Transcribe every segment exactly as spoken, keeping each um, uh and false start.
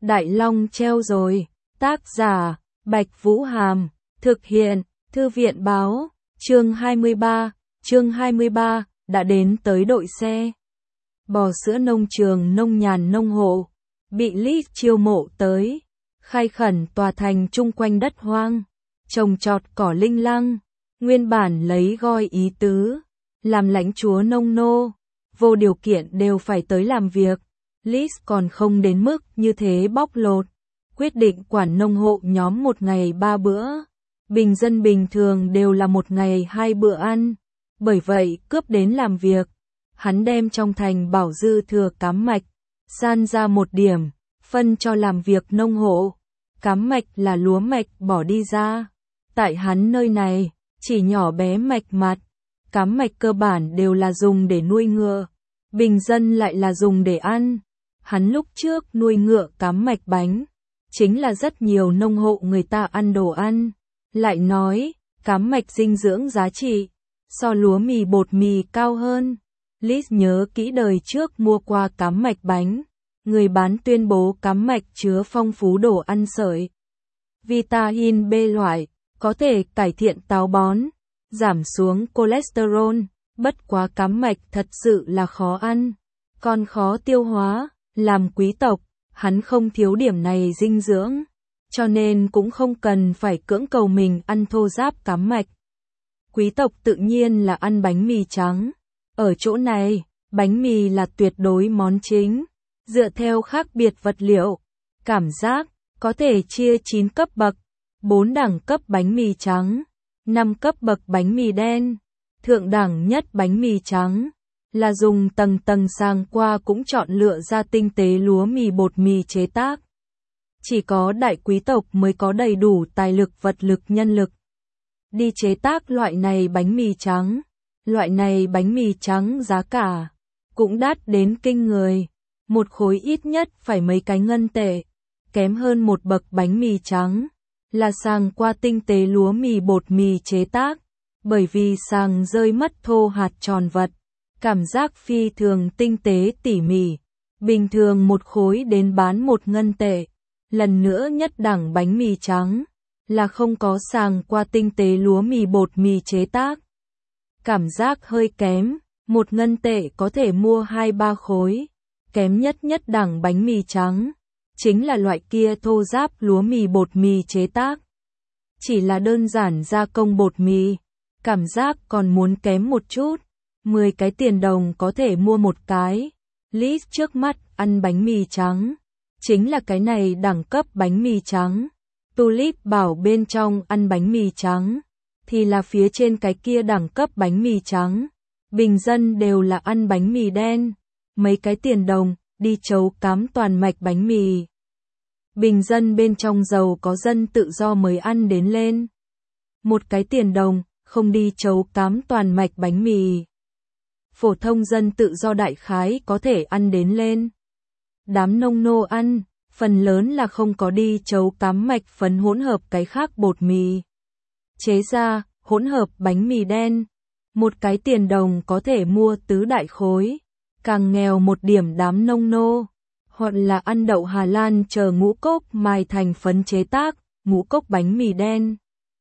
Đại Long treo rồi. Tác giả, Bạch Vũ Hàm. Thực hiện, Thư viện Báo. Chương hai mươi ba. Chương hai mươi ba, đã đến tới đội xe. Bò sữa nông trường nông nhàn nông hộ. Bị Lít chiêu mộ tới. Khai khẩn tòa thành chung quanh đất hoang. Trồng trọt cỏ linh lăng. Nguyên bản lấy goi ý tứ. Làm lãnh chúa nông nô. Vô điều kiện đều phải tới làm việc. Lít còn không đến mức như thế bóc lột. Quyết định quản nông hộ nhóm một ngày ba bữa. Bình dân bình thường đều là một ngày hai bữa ăn. Bởi vậy cướp đến làm việc. Hắn đem trong thành bảo dư thừa cám mạch. San ra một điểm. Phân cho làm việc nông hộ. Cám mạch là lúa mạch bỏ đi ra. Tại hắn nơi này, chỉ nhỏ bé mạch mặt. Cám mạch cơ bản đều là dùng để nuôi ngựa. Bình dân lại là dùng để ăn. Hắn lúc trước nuôi ngựa cám mạch bánh. Chính là rất nhiều nông hộ người ta ăn đồ ăn. Lại nói, cám mạch dinh dưỡng giá trị. So lúa mì bột mì cao hơn. Liz nhớ kỹ đời trước mua qua cám mạch bánh. Người bán tuyên bố cám mạch chứa phong phú đồ ăn sợi. Vitamin B loại, có thể cải thiện táo bón, giảm xuống cholesterol. Bất quá cám mạch thật sự là khó ăn, còn khó tiêu hóa. Làm quý tộc, hắn không thiếu điểm này dinh dưỡng, cho nên cũng không cần phải cưỡng cầu mình ăn thô ráp cám mạch. Quý tộc tự nhiên là ăn bánh mì trắng. Ở chỗ này, bánh mì là tuyệt đối món chính. Dựa theo khác biệt vật liệu, cảm giác, có thể chia chín cấp bậc, bốn đẳng cấp bánh mì trắng, năm cấp bậc bánh mì đen. Thượng đẳng nhất bánh mì trắng, là dùng tầng tầng sàng qua cũng chọn lựa ra tinh tế lúa mì bột mì chế tác. Chỉ có đại quý tộc mới có đầy đủ tài lực vật lực nhân lực. Đi chế tác loại này bánh mì trắng. Loại này bánh mì trắng giá cả cũng đắt đến kinh người. Một khối ít nhất phải mấy cái ngân tệ. Kém hơn một bậc bánh mì trắng là sàng qua tinh tế lúa mì bột mì chế tác. Bởi vì sàng rơi mất thô hạt tròn vật. Cảm giác phi thường tinh tế tỉ mỉ. Bình thường một khối đến bán một ngân tệ. Lần nữa nhất đẳng bánh mì trắng là không có sàng qua tinh tế lúa mì bột mì chế tác. Cảm giác hơi kém, một ngân tệ có thể mua hai ba khối. Kém nhất nhất đẳng bánh mì trắng, chính là loại kia thô ráp lúa mì bột mì chế tác. Chỉ là đơn giản gia công bột mì, cảm giác còn muốn kém một chút. mười cái tiền đồng có thể mua một cái. Liz trước mắt ăn bánh mì trắng, chính là cái này đẳng cấp bánh mì trắng. Tulip bảo bên trong ăn bánh mì trắng, thì là phía trên cái kia đẳng cấp bánh mì trắng. Bình dân đều là ăn bánh mì đen. Mấy cái tiền đồng, đi chấu cám toàn mạch bánh mì. Bình dân bên trong giàu có dân tự do mới ăn đến lên. Một cái tiền đồng, không đi chấu cám toàn mạch bánh mì. Phổ thông dân tự do đại khái có thể ăn đến lên. Đám nông nô ăn, phần lớn là không có đi chấu cám mạch phấn hỗn hợp cái khác bột mì. Chế ra, hỗn hợp bánh mì đen. Một cái tiền đồng có thể mua tứ đại khối. Càng nghèo một điểm đám nông nô. Hoặc là ăn đậu Hà Lan chờ ngũ cốc mài thành phấn chế tác, ngũ cốc bánh mì đen.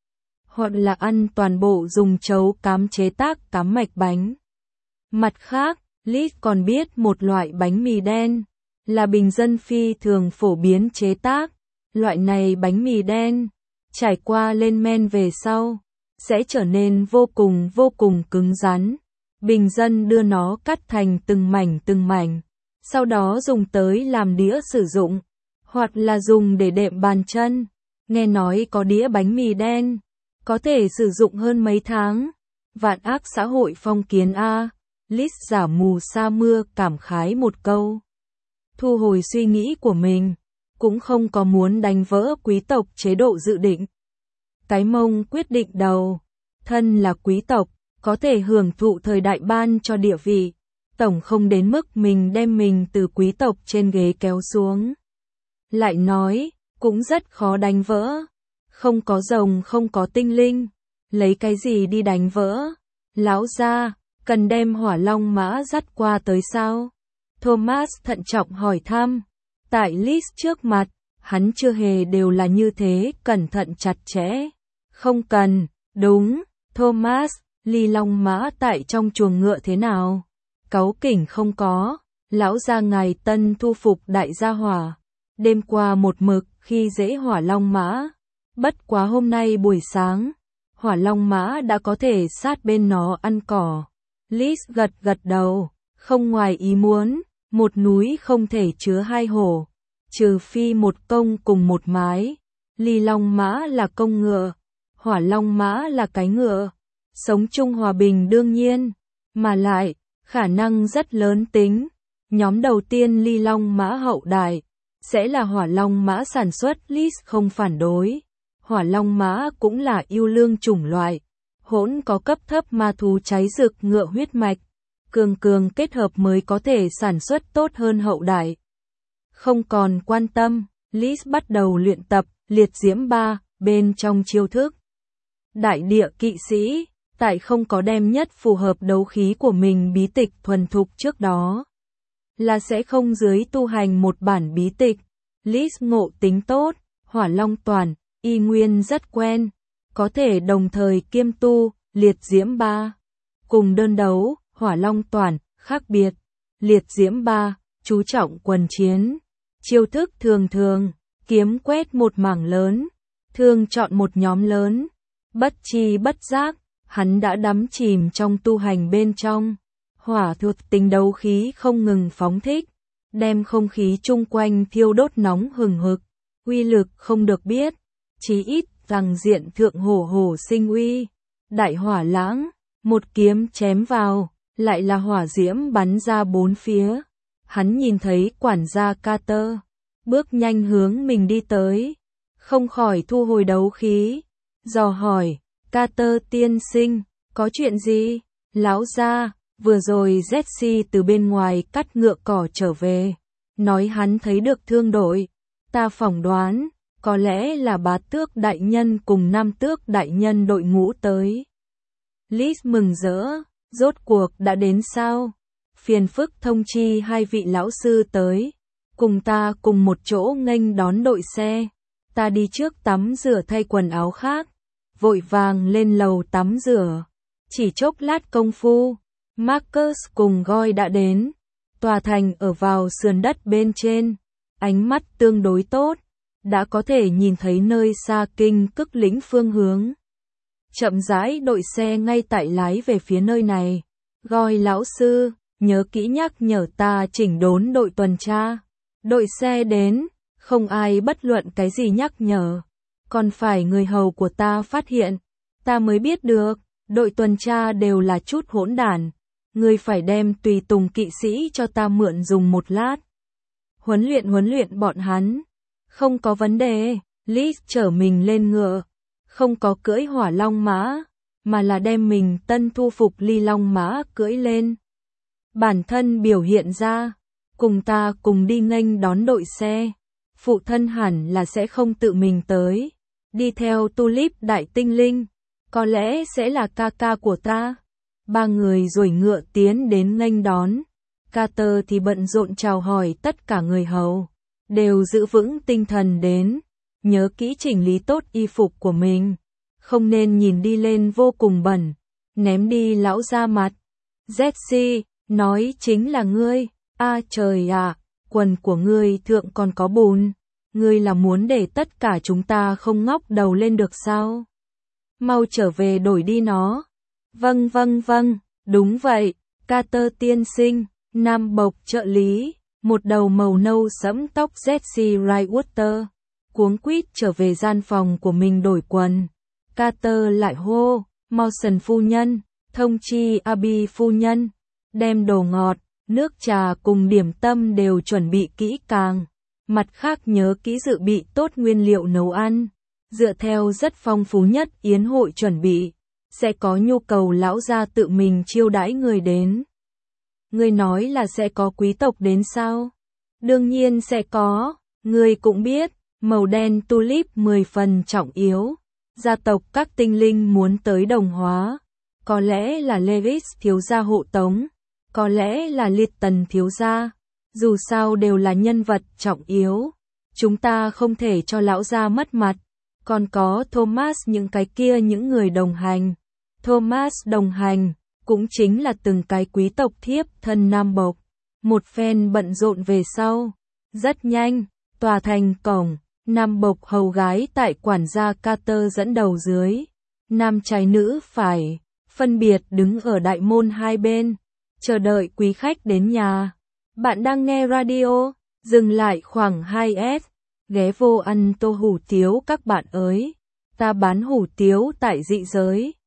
Hoặc là ăn toàn bộ dùng chấu cám chế tác cám mạch bánh. Mặt khác, Liz còn biết một loại bánh mì đen, là bình dân phi thường phổ biến chế tác. Loại này bánh mì đen, trải qua lên men về sau, sẽ trở nên vô cùng vô cùng cứng rắn. Bình dân đưa nó cắt thành từng mảnh từng mảnh, sau đó dùng tới làm đĩa sử dụng, hoặc là dùng để đệm bàn chân. Nghe nói có đĩa bánh mì đen, có thể sử dụng hơn mấy tháng. Vạn ác xã hội phong kiến a. Liz giả mù sa mưa cảm khái một câu. Thu hồi suy nghĩ của mình, cũng không có muốn đánh vỡ quý tộc chế độ dự định. Cái mông quyết định đầu, thân là quý tộc, có thể hưởng thụ thời đại ban cho địa vị, tổng không đến mức mình đem mình từ quý tộc trên ghế kéo xuống. Lại nói, cũng rất khó đánh vỡ, không có rồng không có tinh linh, lấy cái gì đi đánh vỡ? Lão gia, cần đem hỏa long mã dắt qua tới sao? Thomas thận trọng hỏi thăm. Tại Liz trước mặt, hắn chưa hề đều là như thế, cẩn thận chặt chẽ. Không cần, đúng, Thomas, ly long mã tại trong chuồng ngựa thế nào? Cáu kỉnh không có, lão gia ngài tân thu phục đại gia hỏa. Đêm qua một mực khi dễ hỏa long mã. Bất quá hôm nay buổi sáng, hỏa long mã đã có thể sát bên nó ăn cỏ. Liz gật gật đầu, không ngoài ý muốn, một núi không thể chứa hai hổ, trừ phi một công cùng một mái. Ly long mã là công ngựa, hỏa long mã là cái ngựa, sống chung hòa bình đương nhiên, mà lại, khả năng rất lớn tính. Nhóm đầu tiên ly long mã hậu đại, sẽ là hỏa long mã sản xuất. Liz không phản đối. Hỏa long mã cũng là yêu lương chủng loại, hỗn có cấp thấp ma thú cháy rực ngựa huyết mạch, cường cường kết hợp mới có thể sản xuất tốt hơn hậu đại. Không còn quan tâm, Liz bắt đầu luyện tập liệt diễm ba bên trong chiêu thức. Đại địa kỵ sĩ, tại không có đem nhất phù hợp đấu khí của mình bí tịch thuần thục trước đó, là sẽ không dưới tu hành một bản bí tịch. Liz ngộ tính tốt, hỏa long toàn, y nguyên rất quen, có thể đồng thời kiêm tu, liệt diễm ba. Cùng đơn đấu, hỏa long toàn, khác biệt. Liệt diễm ba, chú trọng quần chiến. Chiêu thức thường thường, kiếm quét một mảng lớn, thường chọn một nhóm lớn. Bất chi bất giác, hắn đã đắm chìm trong tu hành bên trong. Hỏa thuộc tính đấu khí không ngừng phóng thích, đem không khí chung quanh thiêu đốt nóng hừng hực, uy lực không được biết, chí ít rằng diện thượng hổ hổ sinh uy. Đại hỏa lãng, một kiếm chém vào, lại là hỏa diễm bắn ra bốn phía. Hắn nhìn thấy quản gia Carter, bước nhanh hướng mình đi tới, không khỏi thu hồi đấu khí, dò hỏi, Carter tiên sinh, có chuyện gì? Lão gia, vừa rồi Jesse từ bên ngoài cắt ngựa cỏ trở về, nói hắn thấy được thương đội, ta phỏng đoán, có lẽ là bá tước đại nhân cùng nam tước đại nhân đội ngũ tới. Liz mừng rỡ, rốt cuộc đã đến sao? Phiền phức thông chi hai vị lão sư tới, cùng ta cùng một chỗ nghênh đón đội xe. Ta đi trước tắm rửa thay quần áo khác, vội vàng lên lầu tắm rửa. Chỉ chốc lát công phu, Marcus cùng Goy đã đến. Tòa thành ở vào sườn đất bên trên, ánh mắt tương đối tốt, đã có thể nhìn thấy nơi xa kinh cức lĩnh phương hướng. Chậm rãi đội xe ngay tại lái về phía nơi này. Goy lão sư, nhớ kỹ nhắc nhở ta chỉnh đốn đội tuần tra. Đội xe đến, không ai bất luận cái gì nhắc nhở, còn phải người hầu của ta phát hiện, ta mới biết được, đội tuần tra đều là chút hỗn đản. Ngươi phải đem tùy tùng kỵ sĩ cho ta mượn dùng một lát. Huấn luyện huấn luyện bọn hắn. Không có vấn đề. Liz chở mình lên ngựa. Không có cưỡi hỏa long mã, mà là đem mình tân thu phục ly long mã cưỡi lên. Bản thân biểu hiện ra. Cùng ta cùng đi nghênh đón đội xe. Phụ thân hẳn là sẽ không tự mình tới. Đi theo Tulip đại tinh linh. Có lẽ sẽ là ca ca của ta. Ba người rồi ngựa tiến đến nghênh đón. Carter thì bận rộn chào hỏi tất cả người hầu. Đều giữ vững tinh thần đến. Nhớ kỹ chỉnh lý tốt y phục của mình. Không nên nhìn đi lên vô cùng bẩn. Ném đi lão ra mặt. Jesse, nói chính là ngươi. A trời ạ, quần của ngươi thượng còn có bùn. Ngươi là muốn để tất cả chúng ta không ngóc đầu lên được sao? Mau trở về đổi đi nó. Vâng vâng vâng, đúng vậy, Carter tiên sinh, nam bộc trợ lý, một đầu màu nâu sẫm tóc Jesse Wrightwater, cuống quýt trở về gian phòng của mình đổi quần. Carter lại hô, Mawson phu nhân, thông chi Abby phu nhân, đem đồ ngọt, nước trà cùng điểm tâm đều chuẩn bị kỹ càng. Mặt khác nhớ kỹ dự bị tốt nguyên liệu nấu ăn, dựa theo rất phong phú nhất yến hội chuẩn bị. Sẽ có nhu cầu lão gia tự mình chiêu đãi người đến. Ngươi nói là sẽ có quý tộc đến sao? Đương nhiên sẽ có, ngươi cũng biết, màu đen tulip mười phần trọng yếu. Gia tộc các tinh linh muốn tới đồng hóa. Có lẽ là Lewis thiếu gia hộ tống, có lẽ là Lytton thiếu gia. Dù sao đều là nhân vật trọng yếu. Chúng ta không thể cho lão gia mất mặt. Còn có Thomas, những cái kia những người đồng hành. Thomas đồng hành, cũng chính là từng cái quý tộc thiếp thân Nam Bộc. Một phen bận rộn về sau. Rất nhanh, tòa thành cổng, Nam Bộc hầu gái tại quản gia Carter dẫn đầu dưới. Nam trái nữ phải, phân biệt đứng ở đại môn hai bên, chờ đợi quý khách đến nhà. Bạn đang nghe radio, dừng lại khoảng hai s, ghé vô ăn tô hủ tiếu các bạn ơi. Ta bán hủ tiếu tại dị giới.